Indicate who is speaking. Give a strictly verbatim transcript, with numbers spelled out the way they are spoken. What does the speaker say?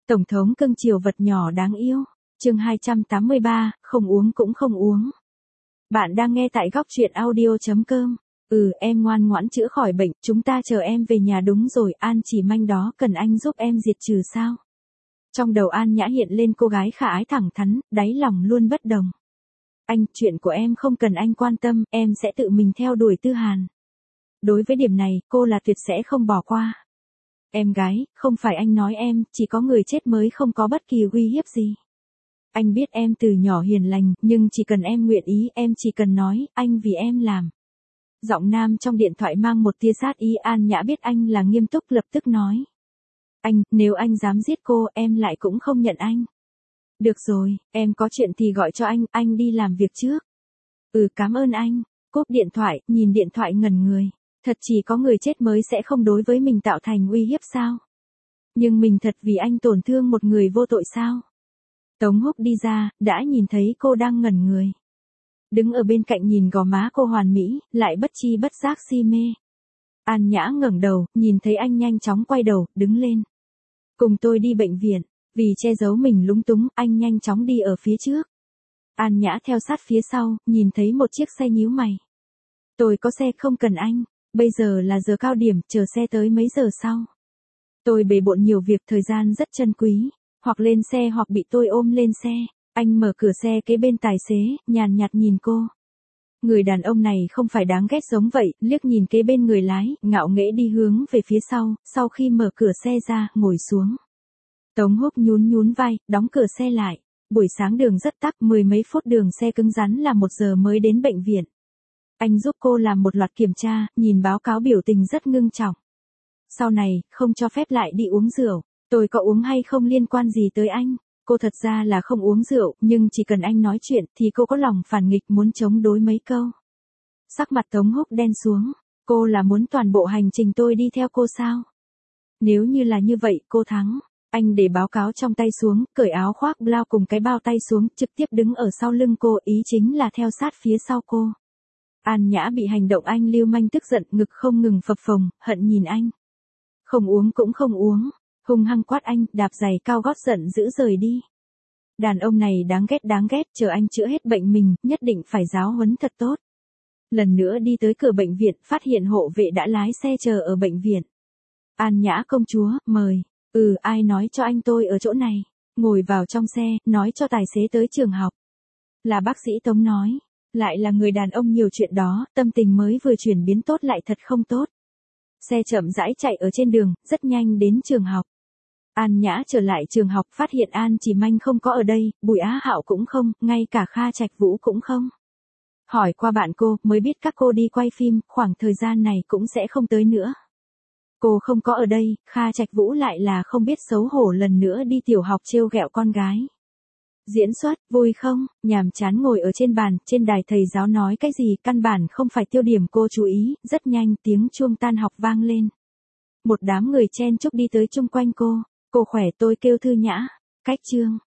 Speaker 1: Tổng thống cưng chiều vật nhỏ đáng yêu. Chương hai trăm tám mươi ba, không uống cũng không uống. Bạn đang nghe tại góc truyện audio chấm com. Ừ, em ngoan ngoãn chữa khỏi bệnh, chúng ta chờ em về nhà đúng rồi, An Chỉ Manh đó cần anh giúp em diệt trừ sao? Trong đầu An Nhã hiện lên cô gái khả ái thẳng thắn, đáy lòng luôn bất đồng. Anh, chuyện của em không cần anh quan tâm, em sẽ tự mình theo đuổi Tư Hàn. Đối với điểm này, cô là tuyệt sẽ không bỏ qua. Em gái, không phải anh nói em, chỉ có người chết mới không có bất kỳ uy hiếp gì. Anh biết em từ nhỏ hiền lành, nhưng chỉ cần em nguyện ý, em chỉ cần nói, anh vì em làm. Giọng nam trong điện thoại mang một tia sát ý. An Nhã biết anh là nghiêm túc, lập tức nói. Anh, nếu anh dám giết cô, em lại cũng không nhận anh. Được rồi, em có chuyện thì gọi cho anh, anh đi làm việc trước. Ừ, cảm ơn anh. Cúp điện thoại, nhìn điện thoại ngẩn người. Thật chỉ có người chết mới sẽ không đối với mình tạo thành uy hiếp sao? Nhưng mình thật vì anh tổn thương một người vô tội sao? Tống Húc đi ra, đã nhìn thấy cô đang ngẩn người. Đứng ở bên cạnh nhìn gò má cô hoàn mỹ, lại bất chi bất giác si mê. An Nhã ngẩng đầu, nhìn thấy anh nhanh chóng quay đầu, đứng lên. Cùng tôi đi bệnh viện. Vì che giấu mình lúng túng, anh nhanh chóng đi ở phía trước. An Nhã theo sát phía sau, nhìn thấy một chiếc xe nhíu mày. Tôi có xe không cần anh. Bây giờ là giờ cao điểm, chờ xe tới mấy giờ sau. Tôi bề bộn nhiều việc, thời gian rất chân quý. Hoặc lên xe hoặc bị tôi ôm lên xe. Anh mở cửa xe kế bên tài xế, nhàn nhạt nhìn cô. Người đàn ông này không phải đáng ghét giống vậy, liếc nhìn kế bên người lái, ngạo nghễ đi hướng về phía sau, sau khi mở cửa xe ra, ngồi xuống. Tống Húc nhún nhún vai, đóng cửa xe lại. Buổi sáng đường rất tắc, mười mấy phút đường xe cứng rắn là một giờ mới đến bệnh viện. Anh giúp cô làm một loạt kiểm tra, nhìn báo cáo biểu tình rất ngưng trọng. Sau này, không cho phép lại đi uống rượu. Tôi có uống hay không liên quan gì tới anh. Cô thật ra là không uống rượu, nhưng chỉ cần anh nói chuyện thì cô có lòng phản nghịch muốn chống đối mấy câu. Sắc mặt Tống Húc đen xuống. Cô là muốn toàn bộ hành trình tôi đi theo cô sao? Nếu như là như vậy, cô thắng. Anh để báo cáo trong tay xuống, cởi áo khoác blau cùng cái bao tay xuống, trực tiếp đứng ở sau lưng cô, ý chính là theo sát phía sau cô. An Nhã bị hành động anh lưu manh tức giận, ngực không ngừng phập phồng, hận nhìn anh. Không uống cũng không uống, hung hăng quát anh, đạp giày cao gót giận dữ rời đi. Đàn ông này đáng ghét đáng ghét, chờ anh chữa hết bệnh mình, nhất định phải giáo huấn thật tốt. Lần nữa đi tới cửa bệnh viện, phát hiện hộ vệ đã lái xe chờ ở bệnh viện. An Nhã công chúa, mời. Ừ, ai nói cho anh tôi ở chỗ này. Ngồi vào trong xe, nói cho tài xế tới trường học. Là bác sĩ Tống nói. Lại là người đàn ông nhiều chuyện đó, tâm tình mới vừa chuyển biến tốt lại thật không tốt. Xe chậm rãi chạy ở trên đường, rất nhanh đến trường học. An Nhã trở lại trường học, phát hiện An Chỉ Manh không có ở đây, Bùi Á Hạo cũng không, ngay cả Kha Trạch Vũ cũng không. Hỏi qua bạn cô, mới biết các cô đi quay phim, khoảng thời gian này cũng sẽ không tới nữa. Cô không có ở đây, Kha Trạch Vũ lại là không biết xấu hổ lần nữa đi tiểu học trêu ghẹo con gái. Diễn xuất, vui không? Nhàm chán ngồi ở trên bàn, trên đài thầy giáo nói cái gì, căn bản không phải tiêu điểm cô chú ý, rất nhanh tiếng chuông tan học vang lên. Một đám người chen chúc đi tới chung quanh cô, cô khỏe tôi kêu Thư Nhã, cách chương.